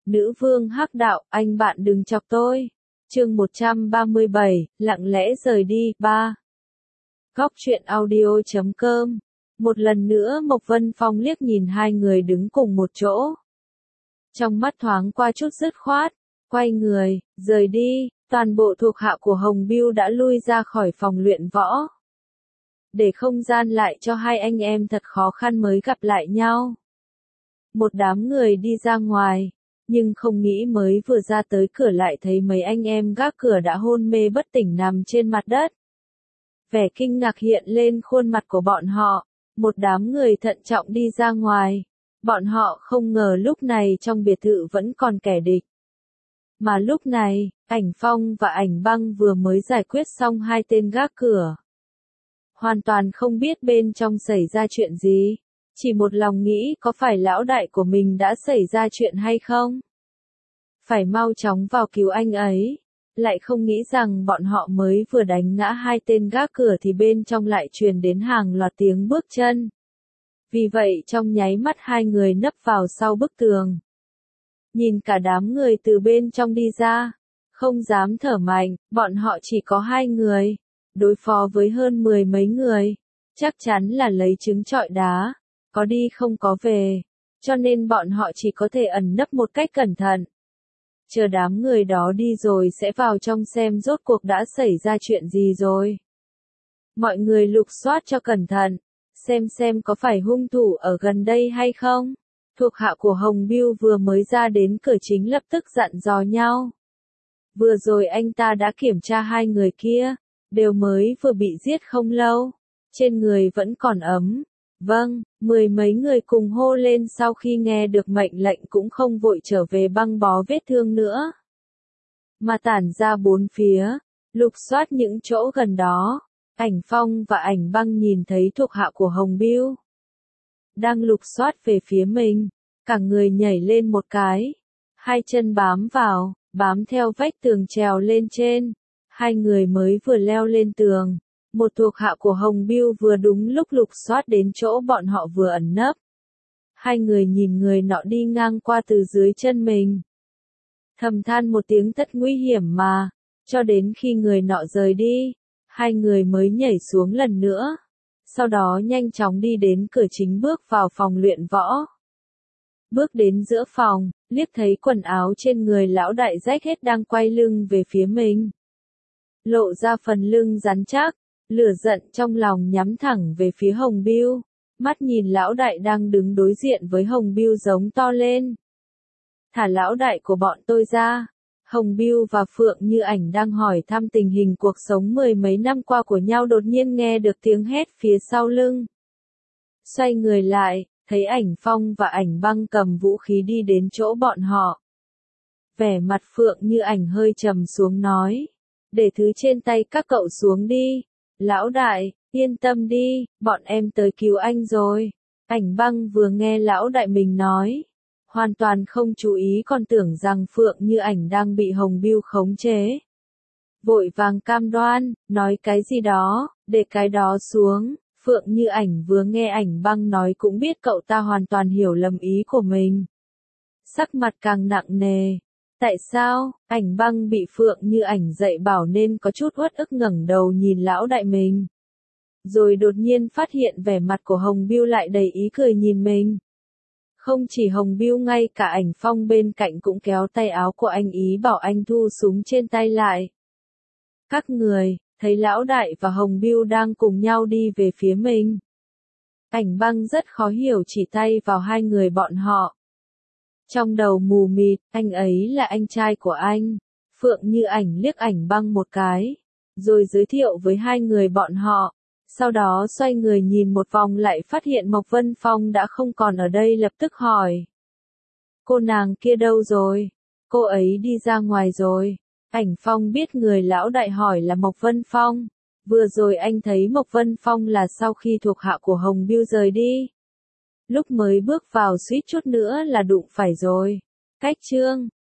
Nữ vương hắc đạo, anh bạn đừng chọc tôi. Chương 137, lặng lẽ rời đi, 3. Góc truyện audio.com. Một lần nữa Mộc Vân Phong liếc nhìn hai người đứng cùng một chỗ. Trong mắt thoáng qua chút dứt khoát, quay người, rời đi, toàn bộ thuộc hạ của Hồng Bưu đã lui ra khỏi phòng luyện võ. Để không gian lại cho hai anh em thật khó khăn mới gặp lại nhau. Một đám người đi ra ngoài, nhưng không nghĩ mới vừa ra tới cửa lại thấy mấy anh em gác cửa đã hôn mê bất tỉnh nằm trên mặt đất. Vẻ kinh ngạc hiện lên khuôn mặt của bọn họ, một đám người thận trọng đi ra ngoài. Bọn họ không ngờ lúc này trong biệt thự vẫn còn kẻ địch. Mà lúc này, Ảnh Phong và Ảnh Băng vừa mới giải quyết xong hai tên gác cửa. Hoàn toàn không biết bên trong xảy ra chuyện gì. Chỉ một lòng nghĩ có phải lão đại của mình đã xảy ra chuyện hay không? Phải mau chóng vào cứu anh ấy. Lại không nghĩ rằng bọn họ mới vừa đánh ngã hai tên gác cửa thì bên trong lại truyền đến hàng loạt tiếng bước chân. Vì vậy trong nháy mắt hai người nấp vào sau bức tường. Nhìn cả đám người từ bên trong đi ra. Không dám thở mạnh, bọn họ chỉ có hai người. Đối phó với hơn 10 mấy người. Chắc chắn là lấy trứng trọi đá. Có đi không có về. Cho nên bọn họ chỉ có thể ẩn nấp một cách cẩn thận. Chờ đám người đó đi rồi sẽ vào trong xem rốt cuộc đã xảy ra chuyện gì rồi. Mọi người lục soát cho cẩn thận. Xem có phải hung thủ ở gần đây hay không. Thuộc hạ của Hồng Bưu vừa mới ra đến cửa chính lập tức dặn dò nhau. Vừa rồi anh ta đã kiểm tra hai người kia. Đều mới vừa bị giết không lâu. Trên người vẫn còn ấm. Vâng, 10 mấy người cùng hô lên sau khi nghe được mệnh lệnh cũng không vội trở về băng bó vết thương nữa. Mà tản ra bốn phía, lục soát những chỗ gần đó. Ảnh Phong và Ảnh Băng nhìn thấy thuộc hạ của Hồng Bưu đang lục soát về phía mình, cả người nhảy lên một cái. Hai chân bám vào, bám theo vách tường trèo lên trên. Hai người mới vừa leo lên tường. Một thuộc hạ của Hồng Bưu vừa đúng lúc lục soát đến chỗ bọn họ vừa ẩn nấp. Hai người nhìn người nọ đi ngang qua từ dưới chân mình. Thầm than một tiếng thật nguy hiểm mà, cho đến khi người nọ rời đi, hai người mới nhảy xuống lần nữa. Sau đó nhanh chóng đi đến cửa chính bước vào phòng luyện võ. Bước đến giữa phòng, liếc thấy quần áo trên người lão đại rách hết đang quay lưng về phía mình. Lộ ra phần lưng rắn chắc. Lửa giận trong lòng nhắm thẳng về phía Hồng Bưu, mắt nhìn lão đại đang đứng đối diện với Hồng Bưu giống to lên. Thả lão đại của bọn tôi ra. Hồng Bưu và Phượng Như Ảnh đang hỏi thăm tình hình cuộc sống 10 mấy năm qua của nhau đột nhiên nghe được tiếng hét phía sau lưng. Xoay người lại, thấy Ảnh Phong và Ảnh Băng cầm vũ khí đi đến chỗ bọn họ. Vẻ mặt Phượng Như Ảnh hơi trầm xuống nói. Để thứ trên tay các cậu xuống đi. Lão đại, yên tâm đi, bọn em tới cứu anh rồi. Ảnh Băng vừa nghe lão đại mình nói. Hoàn toàn không chú ý còn tưởng rằng Phượng Như Ảnh đang bị Hồng Bưu khống chế. Vội vàng cam đoan, nói cái gì đó, để cái đó xuống. Phượng Như Ảnh vừa nghe Ảnh Băng nói cũng biết cậu ta hoàn toàn hiểu lầm ý của mình. Sắc mặt càng nặng nề. Tại sao, Ảnh Băng bị Phượng Như Ảnh dạy bảo nên có chút uất ức ngẩng đầu nhìn lão đại mình. Rồi đột nhiên phát hiện vẻ mặt của Hồng Bưu lại đầy ý cười nhìn mình. Không chỉ Hồng Bưu ngay cả Ảnh Phong bên cạnh cũng kéo tay áo của anh ý bảo anh thu súng trên tay lại. Các người, thấy lão đại và Hồng Bưu đang cùng nhau đi về phía mình. Ảnh Băng rất khó hiểu chỉ tay vào hai người bọn họ. Trong đầu mù mịt, anh ấy là anh trai của anh. Phượng Như Ảnh liếc Ảnh Băng một cái, rồi giới thiệu với hai người bọn họ. Sau đó xoay người nhìn một vòng lại phát hiện Mộc Vân Phong đã không còn ở đây lập tức hỏi. Cô nàng kia đâu rồi? Cô ấy đi ra ngoài rồi. Ảnh Phong biết người lão đại hỏi là Mộc Vân Phong. Vừa rồi anh thấy Mộc Vân Phong là sau khi thuộc hạ của Hồng Bưu rời đi. Lúc mới bước vào suýt chút nữa là đụng phải rồi. Cách chương